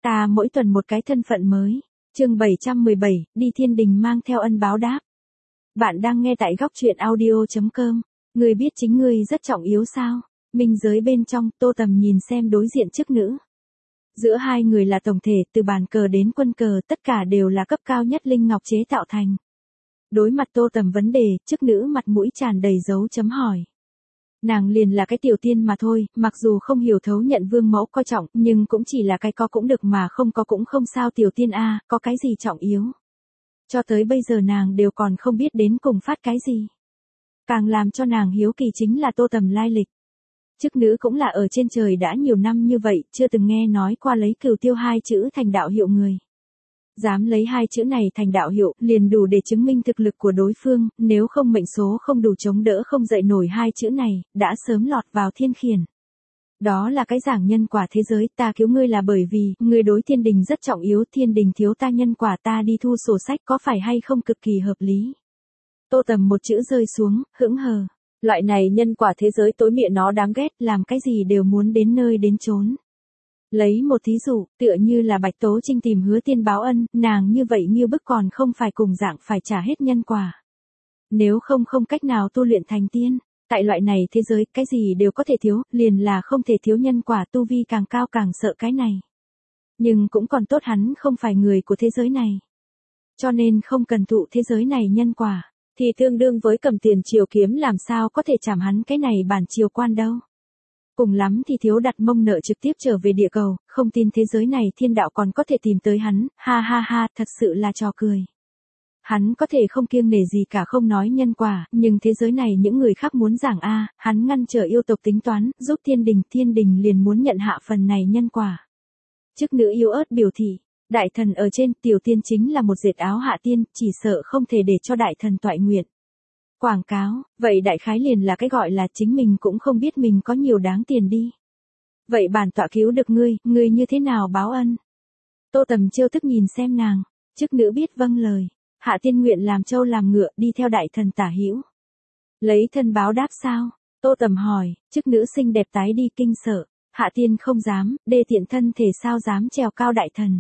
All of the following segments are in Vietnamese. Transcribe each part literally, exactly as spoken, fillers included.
Ta mỗi tuần một cái thân phận mới. Chương bảy trăm mười bảy, đi thiên đình mang theo ân báo đáp. Bạn đang nghe tại góc truyện audio chấm com. Ngươi biết chính ngươi rất trọng yếu sao? Minh giới bên trong, Tô Tầm nhìn xem đối diện chức nữ. Giữa hai người là tổng thể, từ bàn cờ đến quân cờ, tất cả đều là cấp cao nhất linh ngọc chế tạo thành. Đối mặt Tô Tầm vấn đề, chức nữ mặt mũi tràn đầy dấu chấm hỏi. Nàng liền là cái tiểu tiên mà thôi, mặc dù không hiểu thấu nhận vương mẫu coi trọng, nhưng cũng chỉ là cái có cũng được mà không có cũng không sao tiểu tiên a, có cái gì trọng yếu. Cho tới bây giờ nàng đều còn không biết đến cùng phát cái gì. Càng làm cho nàng hiếu kỳ chính là Tô Tầm lai lịch. Chức nữ cũng là ở trên trời đã nhiều năm như vậy, chưa từng nghe nói qua lấy Cửu Tiêu hai chữ thành đạo hiệu người. Dám lấy hai chữ này thành đạo hiệu, liền đủ để chứng minh thực lực của đối phương, nếu không mệnh số không đủ chống đỡ không dậy nổi hai chữ này, đã sớm lọt vào thiên khiển. Đó là cái giảng nhân quả thế giới, ta cứu ngươi là bởi vì, ngươi đối thiên đình rất trọng yếu, thiên đình thiếu ta nhân quả ta đi thu sổ sách có phải hay không cực kỳ hợp lý. Tô Tầm một chữ rơi xuống, hững hờ. Loại này nhân quả thế giới tối mịa nó đáng ghét, làm cái gì đều muốn đến nơi đến chốn. Lấy một thí dụ, tựa như là Bạch Tố Trinh tìm Hứa Tiên báo ân, nàng như vậy như bức còn không phải cùng dạng phải trả hết nhân quả. Nếu không không cách nào tu luyện thành tiên, tại loại này thế giới, cái gì đều có thể thiếu, liền là không thể thiếu nhân quả, tu vi càng cao càng sợ cái này. Nhưng cũng còn tốt hắn không phải người của thế giới này. Cho nên không cần thụ thế giới này nhân quả, thì tương đương với cầm tiền triều kiếm làm sao có thể chảm hắn cái này bản triều quan đâu. Cùng lắm thì thiếu đặt mông nợ trực tiếp trở về địa cầu, không tin thế giới này thiên đạo còn có thể tìm tới hắn, ha ha ha, thật sự là trò cười. Hắn có thể không kiêng nể gì cả không nói nhân quả, nhưng thế giới này những người khác muốn giảng a, hắn ngăn trở yêu tộc tính toán, giúp thiên đình, thiên đình liền muốn nhận hạ phần này nhân quả. Chức nữ yếu ớt biểu thị, đại thần ở trên, tiểu tiên chính là một dệt áo hạ tiên, chỉ sợ không thể để cho đại thần toại nguyện. Quảng cáo, vậy đại khái liền là cái gọi là chính mình cũng không biết mình có nhiều đáng tiền đi. Vậy bản tọa cứu được ngươi, ngươi như thế nào báo ân? Tô Tầm trêu tức nhìn xem nàng, chức nữ biết vâng lời, hạ tiên nguyện làm trâu làm ngựa đi theo đại thần tả hữu. Lấy thân báo đáp sao? Tô Tầm hỏi, chức nữ xinh đẹp tái đi kinh sợ, hạ tiên không dám, đê tiện thân thể sao dám trèo cao đại thần.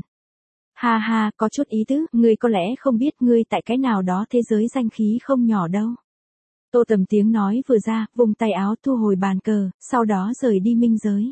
Ha ha, có chút ý tứ, ngươi có lẽ không biết ngươi tại cái nào đó thế giới danh khí không nhỏ đâu. Tô Tầm tiếng nói vừa ra, vùng tay áo thu hồi bàn cờ, sau đó rời đi minh giới.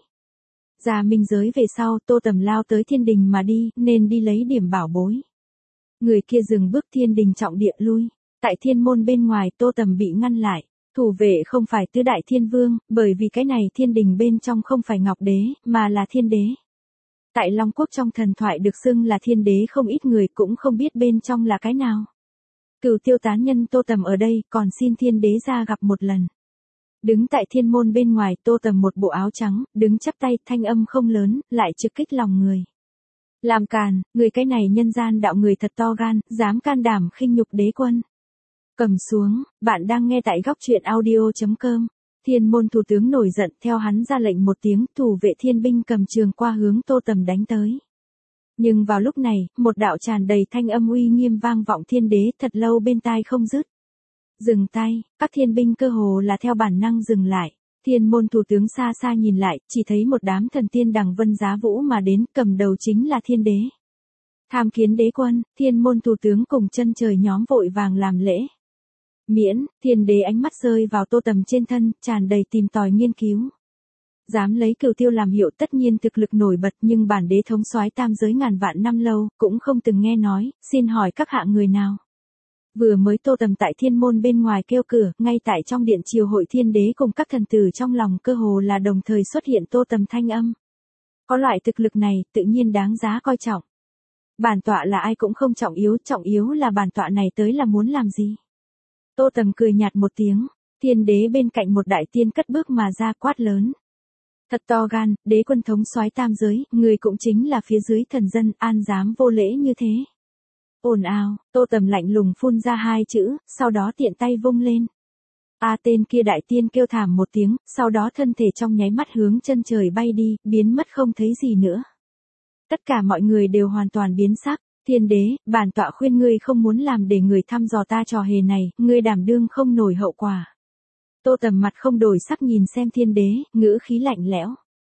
Ra minh giới về sau, Tô Tầm lao tới thiên đình mà đi, nên đi lấy điểm bảo bối. Người kia dừng bước thiên đình trọng địa lui. Tại thiên môn bên ngoài, Tô Tầm bị ngăn lại. Thủ vệ không phải tứ đại thiên vương, bởi vì cái này thiên đình bên trong không phải ngọc đế, mà là thiên đế. Tại Long Quốc trong thần thoại được xưng là thiên đế, không ít người cũng không biết bên trong là cái nào. Cửu Tiêu tán nhân Tô Tầm ở đây, còn xin thiên đế ra gặp một lần. Đứng tại thiên môn bên ngoài, Tô Tầm một bộ áo trắng, đứng chắp tay, thanh âm không lớn, lại trực kích lòng người. Làm càn, người cái này nhân gian đạo người thật to gan, dám can đảm khinh nhục đế quân. Cầm xuống, bạn đang nghe tại góc truyện audio chấm com. Thiên môn thủ tướng nổi giận, theo hắn ra lệnh một tiếng, thủ vệ thiên binh cầm trường qua hướng Tô Tầm đánh tới. Nhưng vào lúc này, một đạo tràn đầy thanh âm uy nghiêm vang vọng thiên đế thật lâu bên tai không dứt. Dừng tay, các thiên binh cơ hồ là theo bản năng dừng lại. Thiên môn thủ tướng xa xa nhìn lại, chỉ thấy một đám thần tiên đằng vân giá vũ mà đến, cầm đầu chính là thiên đế. Tham kiến đế quân, thiên môn thủ tướng cùng chân trời nhóm vội vàng làm lễ. Miễn, thiên đế ánh mắt rơi vào Tô Tầm trên thân, tràn đầy tìm tòi nghiên cứu. Dám lấy Cửu Tiêu làm hiệu tất nhiên thực lực nổi bật, nhưng bản đế thống soái tam giới ngàn vạn năm lâu, cũng không từng nghe nói, xin hỏi các hạ người nào. Vừa mới Tô Tầm tại thiên môn bên ngoài kêu cửa, ngay tại trong điện triều hội thiên đế cùng các thần tử trong lòng cơ hồ là đồng thời xuất hiện Tô Tầm thanh âm. Có loại thực lực này, tự nhiên đáng giá coi trọng. Bản tọa là ai cũng không trọng yếu, trọng yếu là bản tọa này tới là muốn làm gì. Tô Tầm cười nhạt một tiếng, thiên đế bên cạnh một đại tiên cất bước mà ra quát lớn. Thật to gan, đế quân thống soái tam giới, người cũng chính là phía dưới thần dân, an dám vô lễ như thế. Ồn ào, Tô Tầm lạnh lùng phun ra hai chữ, sau đó tiện tay vung lên. A tên kia đại tiên kêu thảm một tiếng, sau đó thân thể trong nháy mắt hướng chân trời bay đi, biến mất không thấy gì nữa. Tất cả mọi người đều hoàn toàn biến sắc. Thiên đế, bản tọa khuyên ngươi không muốn làm để người thăm dò ta trò hề này, ngươi đảm đương không nổi hậu quả. Tô Tầm mặt không đổi sắc nhìn xem thiên đế, ngữ khí lạnh lẽo.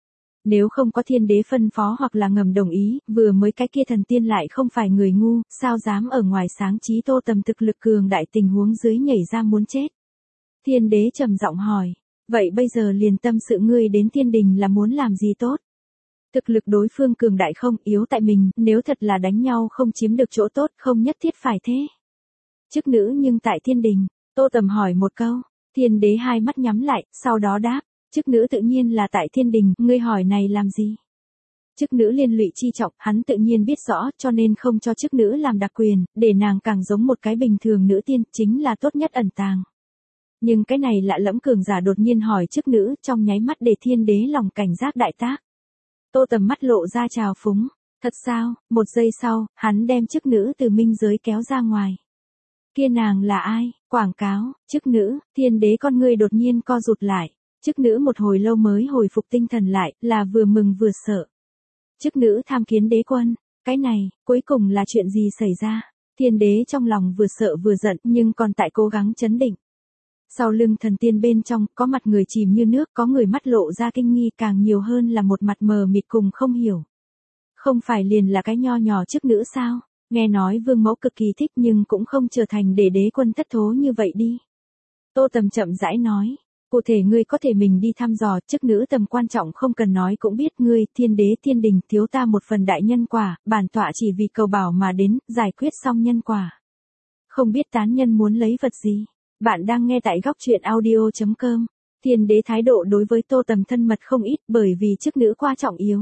Nếu không có thiên đế phân phó hoặc là ngầm đồng ý, vừa mới cái kia thần tiên lại không phải người ngu, sao dám ở ngoài sáng trí Tô Tầm thực lực cường đại tình huống dưới nhảy ra muốn chết. Thiên đế trầm giọng hỏi, vậy bây giờ liền tâm sự ngươi đến thiên đình là muốn làm gì tốt? Thực lực đối phương cường đại không, yếu tại mình, nếu thật là đánh nhau không chiếm được chỗ tốt, không nhất thiết phải thế. Chức nữ nhưng tại thiên đình, Tô Tầm hỏi một câu, thiên đế hai mắt nhắm lại, sau đó đáp, chức nữ tự nhiên là tại thiên đình, ngươi hỏi này làm gì? Chức nữ liên lụy chi trọng, hắn tự nhiên biết rõ, cho nên không cho chức nữ làm đặc quyền, để nàng càng giống một cái bình thường nữ tiên, chính là tốt nhất ẩn tàng. Nhưng cái này lạ lẫm cường giả đột nhiên hỏi chức nữ, trong nháy mắt để thiên đế lòng cảnh giác đại tác. Tô Tầm mắt lộ ra trào phúng, thật sao? Một giây sau, hắn đem chức nữ từ minh giới kéo ra ngoài. Kia nàng là ai? Quảng cáo, chức nữ, thiên đế con ngươi đột nhiên co rụt lại. Chức nữ một hồi lâu mới hồi phục tinh thần lại, là vừa mừng vừa sợ. Chức nữ tham kiến đế quân, cái này, cuối cùng là chuyện gì xảy ra? Thiên đế trong lòng vừa sợ vừa giận, nhưng còn tại cố gắng chấn định. Sau lưng thần tiên bên trong, có mặt người chìm như nước, có người mắt lộ ra kinh nghi, càng nhiều hơn là một mặt mờ mịt cùng không hiểu. Không phải liền là cái nho nhỏ chức nữ sao? Nghe nói vương mẫu cực kỳ thích nhưng cũng không trở thành để đế quân thất thố như vậy đi. Tô Tầm chậm rãi nói, cụ thể ngươi có thể mình đi thăm dò, chức nữ tầm quan trọng không cần nói cũng biết ngươi, thiên đế thiên đình thiếu ta một phần đại nhân quả, bản tọa chỉ vì cầu bảo mà đến, giải quyết xong nhân quả. Không biết tán nhân muốn lấy vật gì? Bạn đang nghe tại góc truyện audio chấm com. Thiên đế thái độ đối với Tô Tầm thân mật không ít bởi vì chức nữ quá trọng yếu.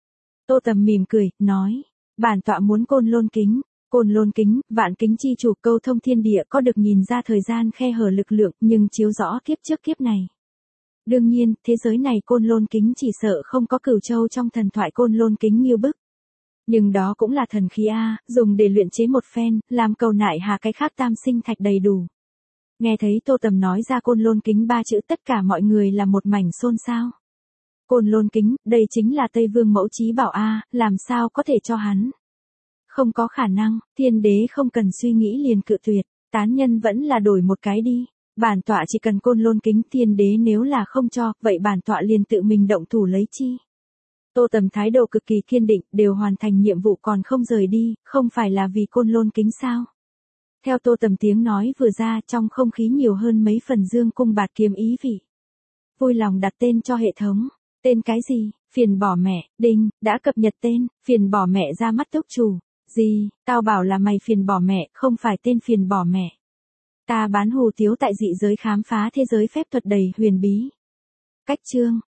Tô Tầm mỉm cười, nói, bản tọa muốn côn lôn kính. Côn lôn kính, vạn kính chi chủ câu thông thiên địa có được nhìn ra thời gian khe hở lực lượng nhưng chiếu rõ kiếp trước kiếp này. Đương nhiên, thế giới này côn lôn kính chỉ sợ không có Cửu Châu trong thần thoại côn lôn kính như bức. Nhưng đó cũng là thần khí A, dùng để luyện chế một phen, làm cầu nại hà cái khác tam sinh thạch đầy đủ. Nghe thấy Tô Tầm nói ra côn lôn kính ba chữ tất cả mọi người là một mảnh xôn xao. Côn lôn kính, đây chính là Tây Vương mẫu chí bảo A, làm sao có thể cho hắn? Không có khả năng, thiên đế không cần suy nghĩ liền cự tuyệt, tán nhân vẫn là đổi một cái đi. Bản tọa chỉ cần côn lôn kính, thiên đế nếu là không cho, vậy bản tọa liền tự mình động thủ lấy chi. Tô Tầm thái độ cực kỳ kiên định, đều hoàn thành nhiệm vụ còn không rời đi, không phải là vì côn lôn kính sao? Theo Tô Tầm tiếng nói vừa ra, trong không khí nhiều hơn mấy phần dương cung bạt kiếm ý vị. Vui lòng đặt tên cho hệ thống. Tên cái gì? Phiền bỏ mẹ, đinh, đã cập nhật tên, phiền bỏ mẹ ra mắt túc chủ. Gì, tao bảo là mày phiền bỏ mẹ, không phải tên phiền bỏ mẹ. Ta bán hù tiếu tại dị giới khám phá thế giới phép thuật đầy huyền bí. Cách chương.